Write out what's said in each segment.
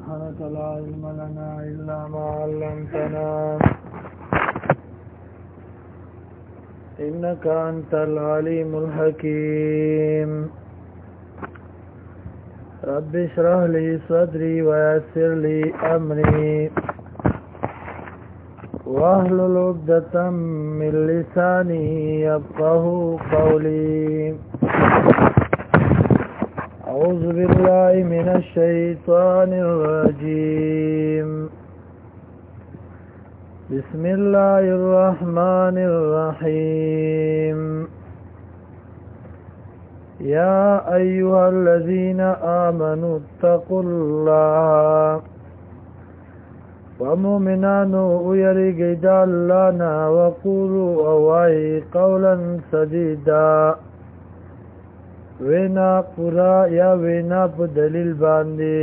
سبحانك لا علم لنا إلا ما علمتنا إنك أنت العليم الحكيم رب اشرح لي صدري ويسر لي أمري واحلل عقدة من لساني يفقهوا قولي أعوذ بالله من الشيطان الرجيم بسم الله الرحمن الرحيم يا أيها الذين آمنوا اتقوا الله ومؤمنانو ويرګي د الله نه وقولوا اوای قولا سديدا وینا پورا یا وینا په دلیل باندې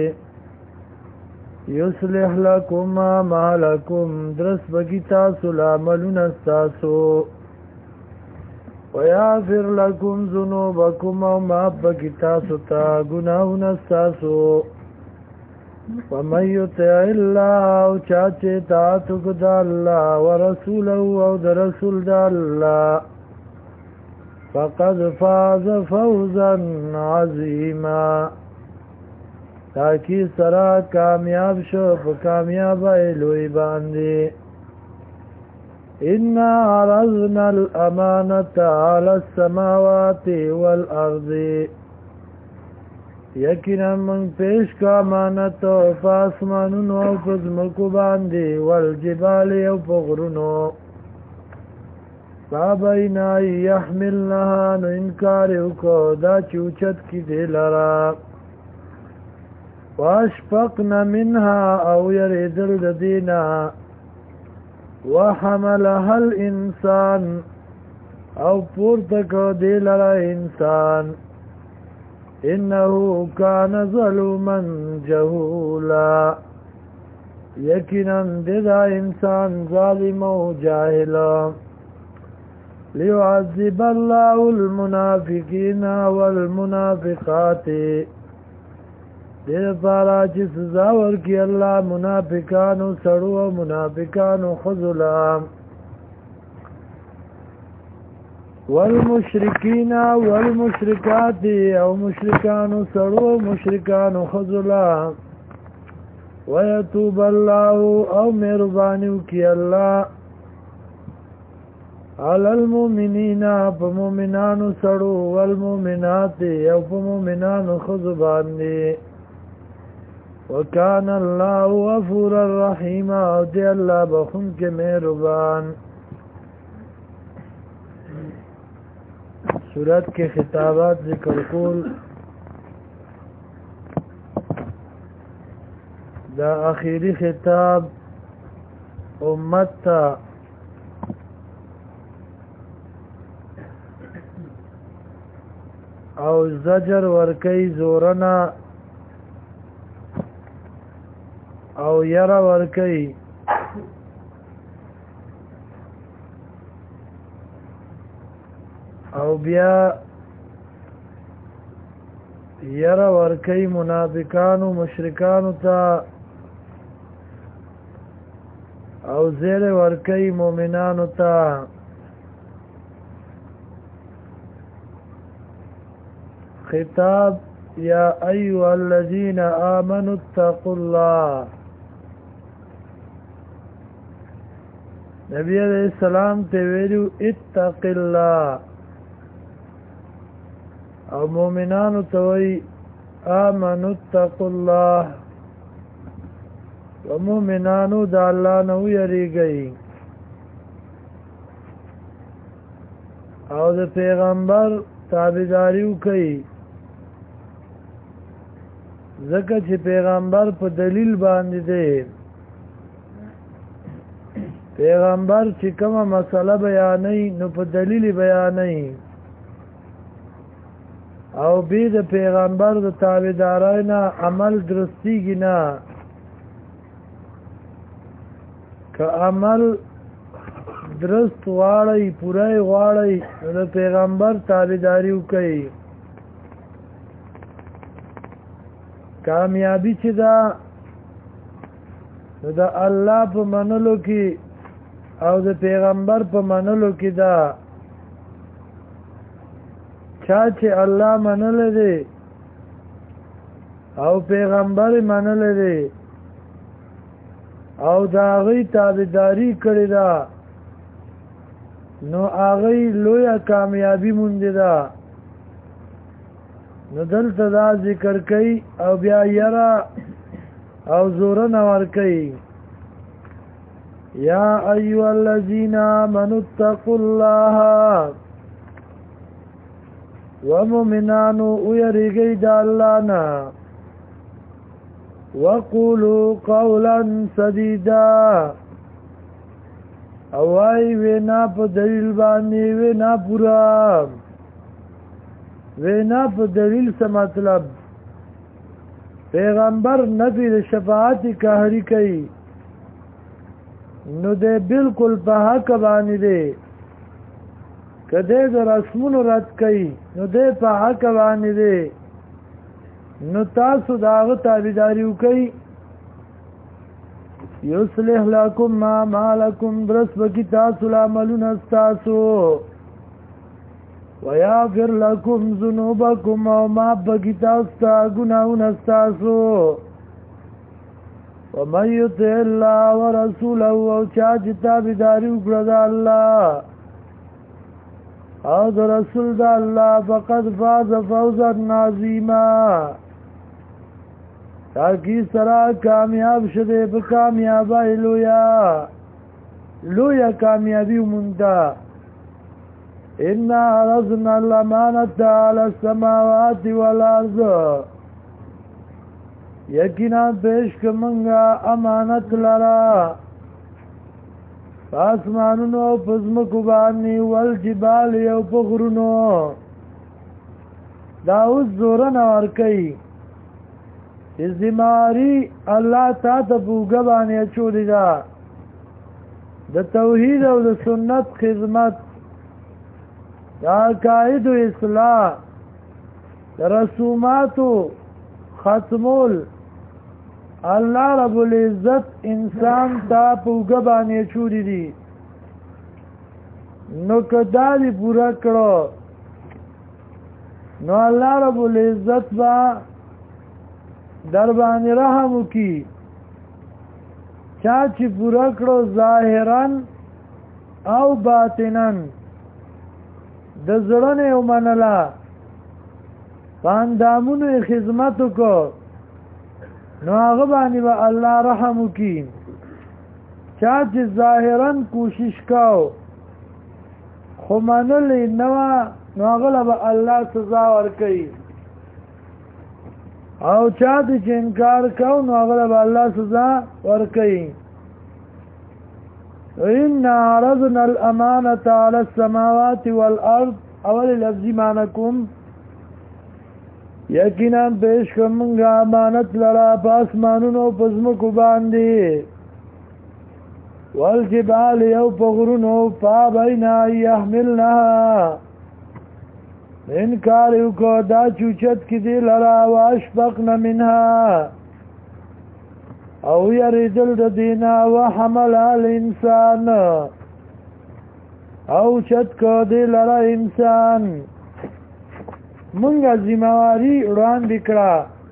یصلح لكم ما لكم درس بگی تاسو لعملون استاسو ويغفر لكم ذنوبكم وما بگی تاسو تا گناهون استاسو ومن يطع الله چاچه تاتو کدا الله ورسوله او د رسول د الله فقد فاز فوزا عظيما تاکي سرا کامیاب شو په کامیاب لوی باندې ان عرضنا الامانه على السماوات والارض یقینا من پیش کا امانت په اسمانونو او په ځمکو باندې والجبال او په غرونو فابینا یحملنها نو انکار وکړو دا چوچت کی دی لرا واشفقنا منها او یریدل د دینا وحملها الانسان او پورته کو دی لرا انسان انه كان ظلوما جهولا یقینا دا انسان ظالم او جاهل ليعذب الله المنافقين والمنافقات دیر پارا چې سزا ورکړي الله منافقانو سړو او منافقانو خذلا والمشركين والمشركات او مشرکان سړو مشرکان خذلا ويتوب الله او مهرباني کوي الله على المؤمنين فمؤمنان سړو والمؤمنات او فمؤمنان خذبان دي وكان الله غفورا رحيما او دي الله بخون کې مهربان صورت کے خطابات ذکر کول دا اخیری خطاب امت تا او زجر ورکی زورنا او یرا ورکی او بیا یرا ورکی منافقانو مشرکانو تا او زیر ورکی مومنانو تا خطاب یا ایها الذین آمنوا اتقوا الله نبی علیہ السلام ته ویلو اتق الله او مومنانو توي آمنوا اتقوا الله ومومنانو د الله نو یریږي او د پیغمبر تابعداري کوي ځکه چې پیغمبر په دلیل باندې دی پیغمبر چې کومه مسله بیانوي نو په دلیل بیانوي او بی د پیغمبر د تابعدارانه عمل درستیږي نه که عمل درست غواړي پوره غواړي د پیغمبر تابعداري وکړي کامیابی چې دا د الله په منلو کې او د پیغمبر په منلو کې دا چا چې الله منل دي او پیغمبر منل دي او دا غي تابعداري کړی دا نو هغه لویه کامیابی مونږ ده نو دلته دا ذکر کوي او بیا یرا او زور نور کوي یا ایها الذین آمنوا اتقوا الله ومؤمنانو ويرګي د الله نه وقولوا قولا سديدا او وای وینا په دلیل باندې وینا پورا وینا په دلیل څه مطلب پیغمبر نفی د شفاعت قهری کوي نو ده بالکل په حق باندې دی کده د رسمونو رد کوي نو ده په حق باندې دی نو تاسو داغه تابعداري وکړئ یصلح لكم ما لكم درس بکی تاسو العملون استاسو ويغفر لكم ذنوبكم وما بکی تاسو تا گناہون استاسو ومن يطع الله ورسوله وچاچ تابعداري وکړه د الله او د رسول د الله فقد فاز فوزا عظیما تاکی سرا کامیاب شده په کامیابی لویا کامیابی مونتا انا عرضنا الامانة على السماوات والارض یقینا پیش کمنگا امانت لرا پاسمانونو پزمکو بانی والجبال یو پغرونو دا اوس زورن ورکی ازدماری اللہ تا تا پوگا بانی اچولی دا دا توحید او دا سنت خدمت دا عقائد و اصلاح دا رسومات و ختمول اللہ رب العزت انسان تا پوگا بانی اچولی دی نو کدا دی پورا کرو نو اللہ رب العزت با در باندې رحم وکي چا چې پورا کړو ظاهرا او باطنا د زړه نه ومنلا باندامونو خدمت کو نو هغه باندې به الله رحم وکي چا چې ظاهرا کوشش کاو خو منل نو هغه به الله سزا ورکړي او چا دې چې انکار کو نو هغه به الله سزا ورکړي ان عرضنا الامانه على السماوات والارض اول لفظ معنکم یقینا پیش کومه امانت لرا پاسمانونو پزمکو باندې والجبال یو پغرونو فابینا یحملنها انکار یو کو دا چوچت کی دی لرا واشفقن منها او یریدل د دینا وحمل الانسان او چت کو دی لرا انسان منگا ذمہواری وړاندې کړه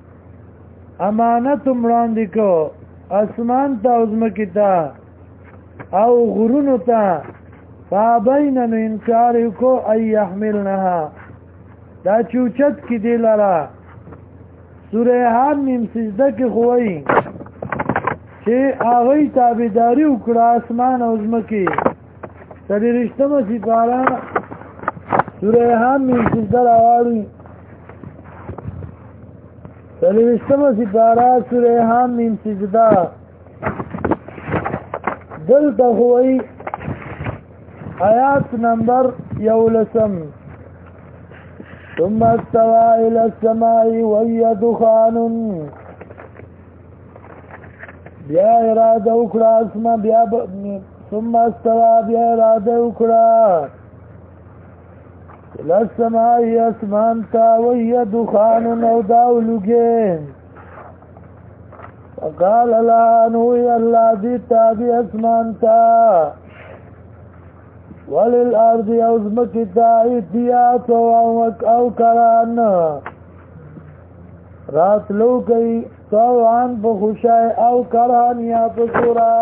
امانت وړاندې کو اسمان ته ازمکې ته او غرونو ته فابین انکار یو کو ای یحملنها دا چوچت کی دی لرا سوره حمیم سجده کې خوئی چې هغه تابعداري وکړه اسمان او زمکه سړي رښتمه سپاره سوره حمیم سجده راوړي سړي رښتمه سپاره سوره حمیم سجده دلته خوئی آیات نمبر 11 ثم استوى الى السماء وهي دخان بیا اراده وکړه اسما بیا ثم استوى بیا اراده وکړه الى السماء اسمان تا وهي دخان او داولګي قال لا نوی اللہ دی تابی اسمان تا وللارض اوزمکی تا اتیات او کران رات لو کئی طوعان بخوشای او کران یا بسورا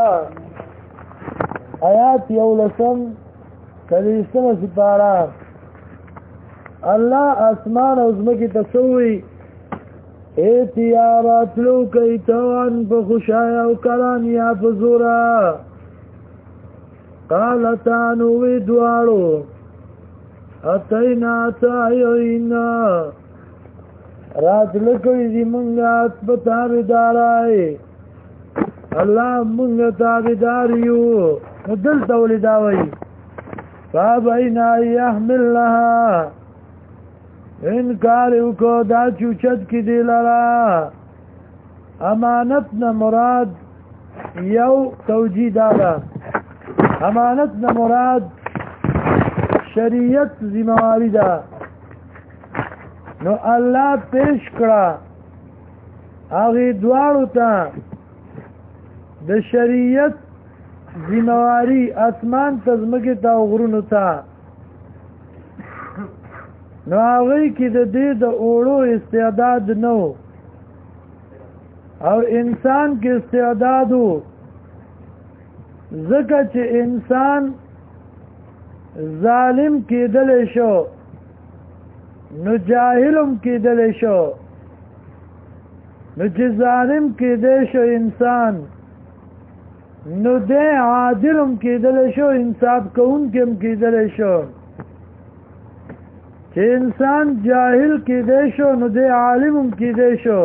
آیات یولسم کلیسم سپارا اللہ اسمان اوزمکی تسوی ایتیارات لو کئی طوعان بخوشای او کران یا بسورا قالتانوی دوارو اتینا تایوینا رات لکوی دی منگات بتابدارائی اللہ منگ تابداریو دل تولی داوی فابینا یحمل لها انکاریو کو دا چوچت کی دی لرا امانتنا مراد یو توجی دادا امانت نه مراد شریعت ذمہواری دا نو الله پیش کړه هغه دواړو ته د شریعت ذمہواری اسمان تزمکه تا غرونو ته نو هغه کې د دې د اوړو استعداد نو او انسان کې استعدادو زکه چې انسان ظالم کېدل شو نو جاهلم کېدل شو نو چې ظالم کېدل شو انسان نو دې عادلم کېدل شو انصاف کوونکم کېدل شو چې انسان جاهل کېدل شو نو دې عالمم کېدل شو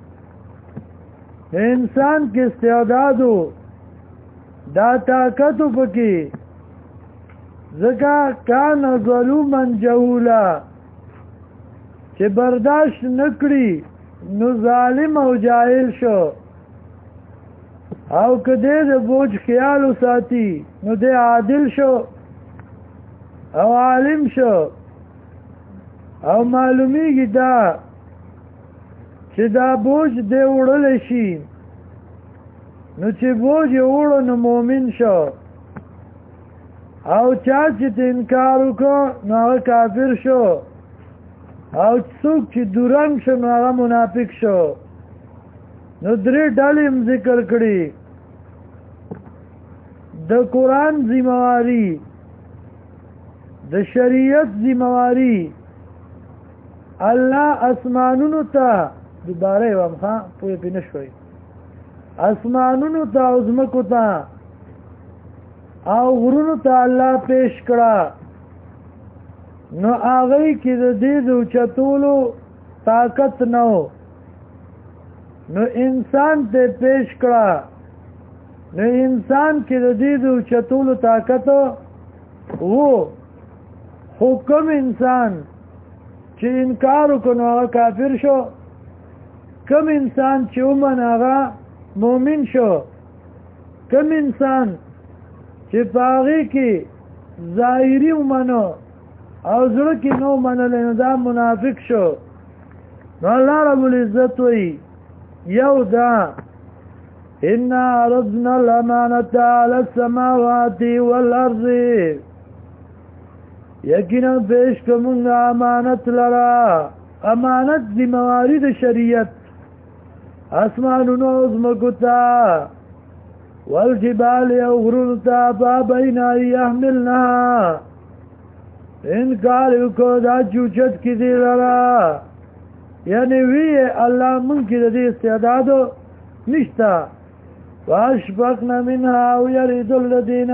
انسان کې استعدادو دا طاقتو پکی زکا کان ظلوما جهولا چې برداشت نکړي نو ظالم او جاهل شو او کده د بوج خیال ساتي نو د عادل شو او عالم شو او معلومیږي دا چې دا بوج دی وړل شي نو چې بوج وړو نو مومن شو او چا چې انکار وکړو نو هغه کافر شو او څوک چې دورنګ شو نو هغه منافق شو نو درې ډلې ذکر کړي د قرآن ذمہواری د شریعت ذمہواری الله اسمانونو ته دوباره ومخه پوی پینه شوي اسمانونو ته او زمکو ته او غرونو ته الله پیش کړه نو هغه کې د دې د چتولو طاقت نو انسان ته پیش کړه نو انسان کې د دې د چتولو طاقت وو حکم انسان چې انکار وکړو هغه کافر شو کم انسان چې ومن هغه مومن شو کم انسان چې پاغي کې ظاهری ومنو او زړه کې نو منل نو دا منافق شو نو الله رب العزت وی یو دا ان عرضنا الامانه على السماوات والارض یقینا پیش کوم امانت لرا امانت دی موارد شریعت اسمانونو زمکتا والجبال یغرنتا فابینا یحملنها انکار کو دا چوچت کی دی لرا یعنی وی اللہ من کی دی استعدادو نشتا واشفقنا منها ويرد الذين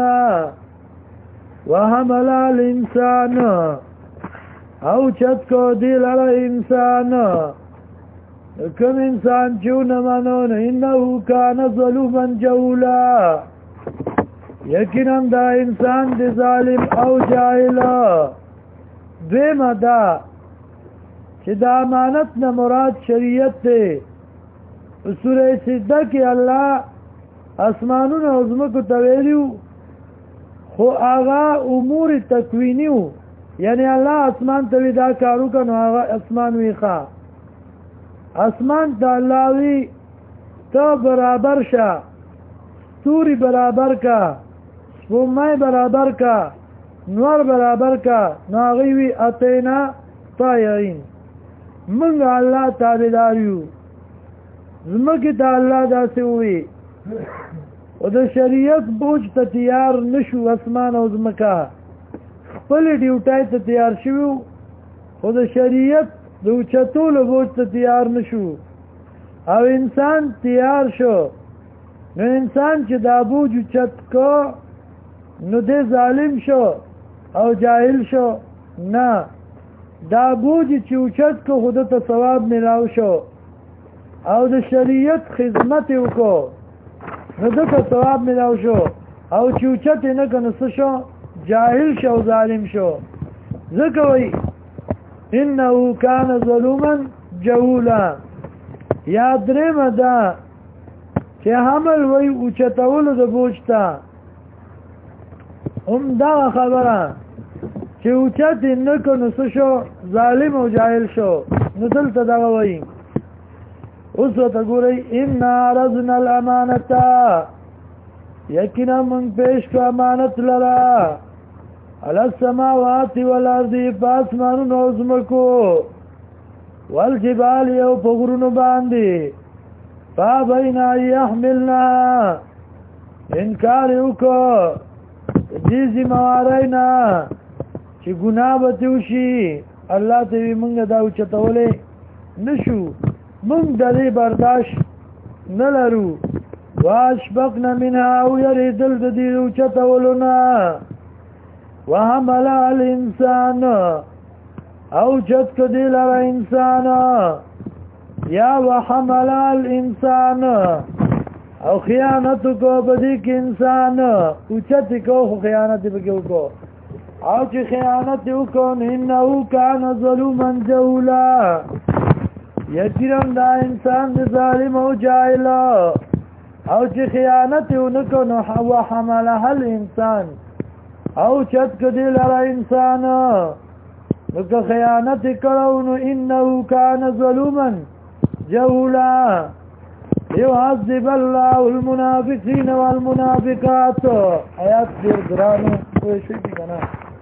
وحمل الانسان او چت کو دی لرا انسان کم انسان چون منون انہو کان ظلوما جولا یقینا دا انسان دی ظالم او جاہلا دویم دا چې دا امانت نه مراد شریعت دی سورہ سجدہ کې الله اسمانونو او زمکو تویلیو خو آغا امور تکوینیو یعنی الله اسمان توی دا کارو کنو آغا اسمان ویخوا اسمان تا اللہوی ته برابر شه ستوري برابر کا سپومای برابر کا نور برابر کا ناغیوی اتینا طائعین منگ اللہ تابداریو زمکی تا اللہ دا سوی و دا شریعت بوج تا تیار نشو اسمان او زمکا خپل ډیوټای ته تیار شوو و دا شریعت دا اوچتول بوج تا تیار نشو او انسان تیار شو نو انسان چې دا بوج اوچت کو نو دې ظالم شو او جاهل شو نه دا بوج چې اوچت کو خود ته ثواب ملاو شو او د شریعت خدمت وکړو نو دته ثواب ملاو شو او چې اوچت نه کنه څه شو جاهل شو ظالم شو ځکه وای انه کان ظلوما جهولا یاد درېمه ده چې حمل وای اوچتول د بوج ته هم دا خبره چې اوچت نه کنه څه شو ظالم او جاهل شو نو دلته دا وای اوس ته ګورئ ان عرضنا الامانه یقینا من پیش کو امانت لرا علی السماوات والارض پاسمانو نوزمکو والجبال یو پغرونو باندې فابینا یحملنا انکار وکړه دې زموارینا چې ګناه به توشي الله ته موږ دا اوچتولې نشو موږ دې برداشت نه لرو واشفقنا منها او يريدل دې اوچتولنا وحمل الانسان او جد کدی لرا انسان یا وحمل الانسان او خیانت کو بدی کې انسان اوچت کو خیانت به کو او چې خیانت وکړ انه کان ظلوما جهولا یقینا دا انسان د ظالم او جاهل او چې خیانت ونکړ نو هو حملها الانسان او چت کدی لرا انسان نو که خیانت کړو نو انه کان ظلوما جهولا يعذب الله المنافقين والمنافقات آیات دیر گرانو کوئی شوی کنا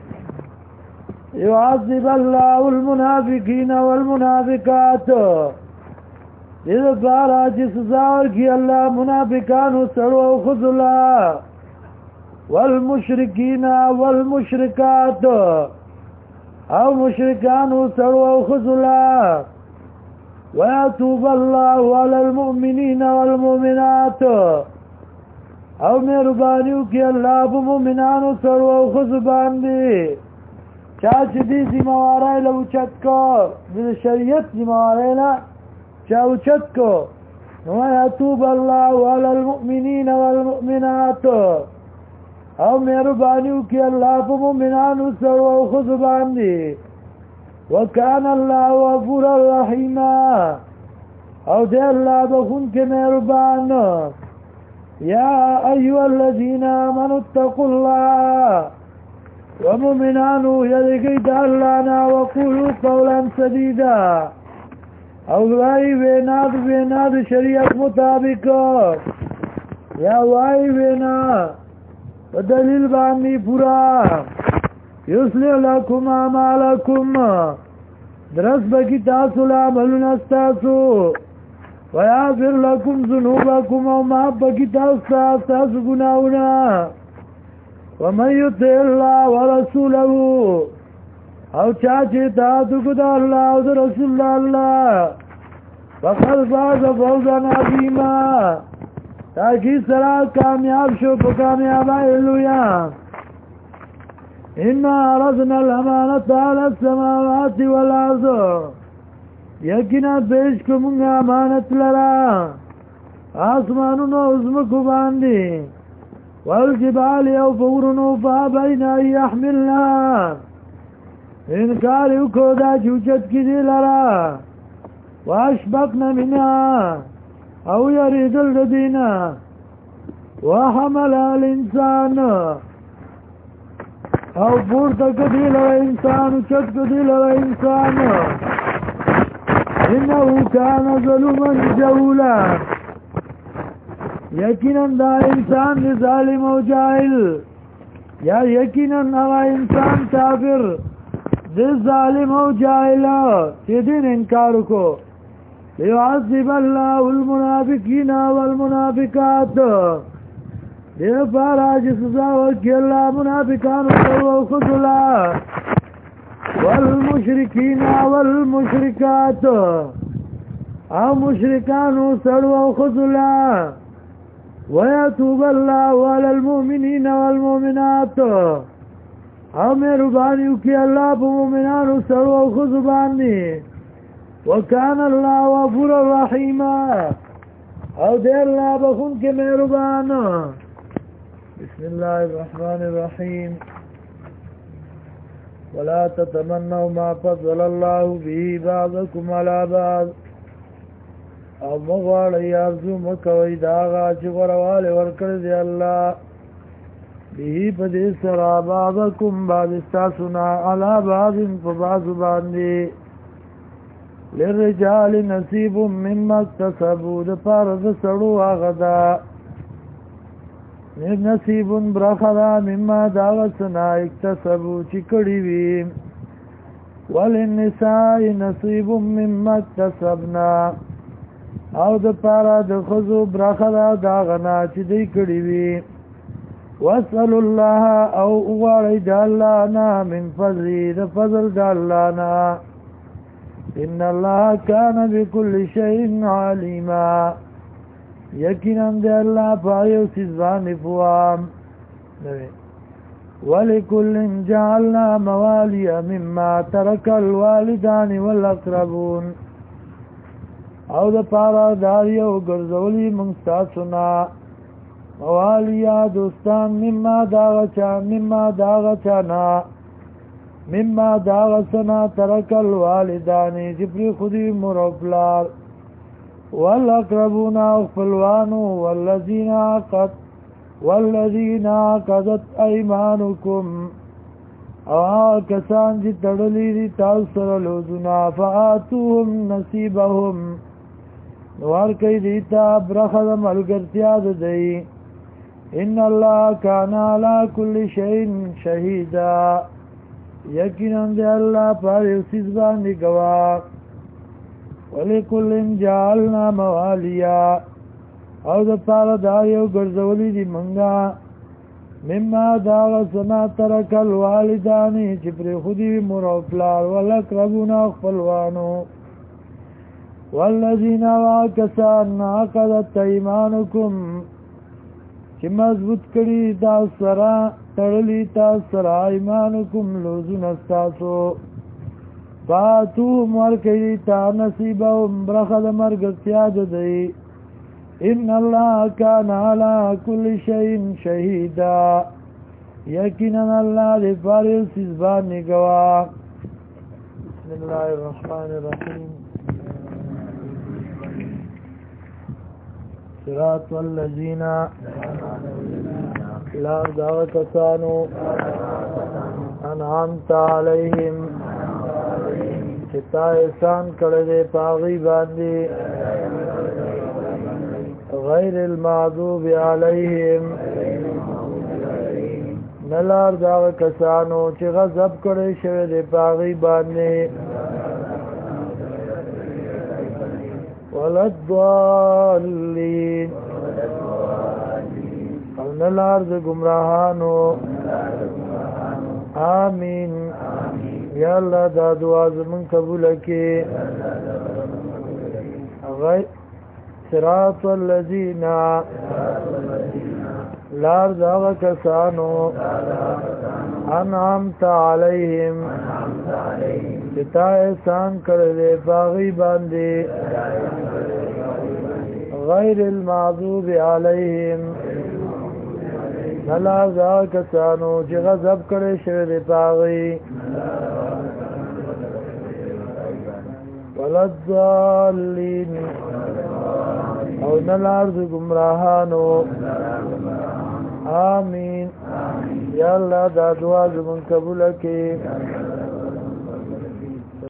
يعذب الله المنافقين والمنافقات اذا قال جس زاور کی اللہ منافقان سڑو خذلا والمشركين والمشركات او مشرکان سڑو خذلا ويتوب الله على المؤمنين والمؤمنات او مهربانیو کی الله په مؤمنانو سره او خذ باندې چا چې دې ذمہواری له اوچت کو د شریعت ذمہواری له چا اوچت کو ويتوب الله على المؤمنين والمؤمنات او مهربانیو کی الله په مؤمنانو سره او خذ باندې وكان الله غفورا رحيما او دي الله بخون کے مہربان يا ايها الذين امنوا اتقوا الله ومؤمنانو يلقيت اللهنا وقولوا قولا سديدا او وائی ویناد شریعت مطابق یا وائی وینا دلیل بانی پورا یصلح لكم اعمالكم درس بکی تاسو لعملون استاسو ویغفر لكم ذنوبكم او معب بکی تاسو گناونا ومن يطع الله ورسوله او چاچه تاتو کدا اللہ او در رسول اللہ فقد فاز فوزا عظیما تاکی سرا کامیاب شو پا کامیابا علویا انا عرضنا الامانت على السماوات والارض یقینا پیش کومنگا امانت لرا آسمانونو ازمکو باندی والجبال او فورنو فابین ان یحملنا انکار یکو دا چوچت کی دی لرا واشبقنا منها او یریدل ردینا وحمل الانسان او پورتا کدی لرا انسان چت کدی لرا انسان انہو کان ظلوما جہولا یقینا دا انسان دی ظالم او جاہل یا یقینا هغه انسان کافر دی ظالم او جاہل چې دین انکار کو لیعذب الله المنافقین والمنافقات دې پارا چې سزا ورکړي الله منافقانو او خذلا والمشرکین والمشرکات او مشرکانو سړو او خذلا ويتوب الله على المؤمنين والمؤمنات او مهرباني وکي الله په مؤمنانو سره او خذ باندې وكان الله غفورا رحيما او دې الله بخون کې مهربان بسم الله الرحمن الرحيم ولا تتمنوا ما فضل الله به بعضكم على بعض او مغواړی ارزو مکوی داغا چې غرواله ورکړ دی الله به په دې سره بعضکم بعض استاسنا علی بعض فبعض باندې للرجال نصیب مما اکتسبوا د پاره د سړو هغه دا نصیب برخدا مما داغسنا اکتسبوا چې کړي وي وللنساء نصیب مما اکتسبنا او د پارا د خزو برخدا دا غنا چې دی کړي وي واسأل الله او غواړي د الله نه من فضل د فضل د الله نه ان الله كان بكل شيء عليما یقینا د الله په یو څه باندې پوام ولكل جعلنا موالي مما ترك الوالدان والاقربون او د پارا داریو ګرځولي موږ تاسو نه موالیا دوستان مما داغ سنا ترک الوالدان جبری خودی مرفلار والاقربون اغفلوانو والذین عقدت ایمانکم او کسان چې تړلی دي تاسو سره لوزونه فآتوهم نصیبهم ورکی دیتا برخد ملگرتیا دی ان الله کان علی کل شیء شهیدا یقینا دی الله پر یو څه باندې گواه ولکل جعلنا موالیا او د پاره دا یو ګرځولې دي منګه مما دا سنا ترک الوالدان چې پر خودي مور او پلار ولقربون خپلوانو والذین واکسان عقدت ایمانکم چې مضبوط کړي تاسو سره تړلي تاسو سره ایمانکم لوزونه تاسو فاتوهم ورکړي تا نصیبهم برخد مرګتیا دی ان الله کان علی کل شیء شهیدا یقینا الله دې پر هر څه باندې گواه بسم الله الرحمن الرحیم صراط والذین لا دعوتانو انعمت علیہم چتا احسان کړه دې پاغي باندې غیر المغضوب علیہم نلار دا کسانو چې غضب کړي شوی دې پاغي باندې ولضالین او نلار د گمراهانو آمین یا الله دا دعا زمون قبول کړي غیر صراط الذین لار دا کسانو انعمت علیہم چتا احسان کړل باغی باندې غیر المغضوب علیہم نلا دا کسانو چې غضب کړي شوی دی باغی ولضالین او نلار د گمراهانو آمین یا الله دا دعا زمون قبول کړي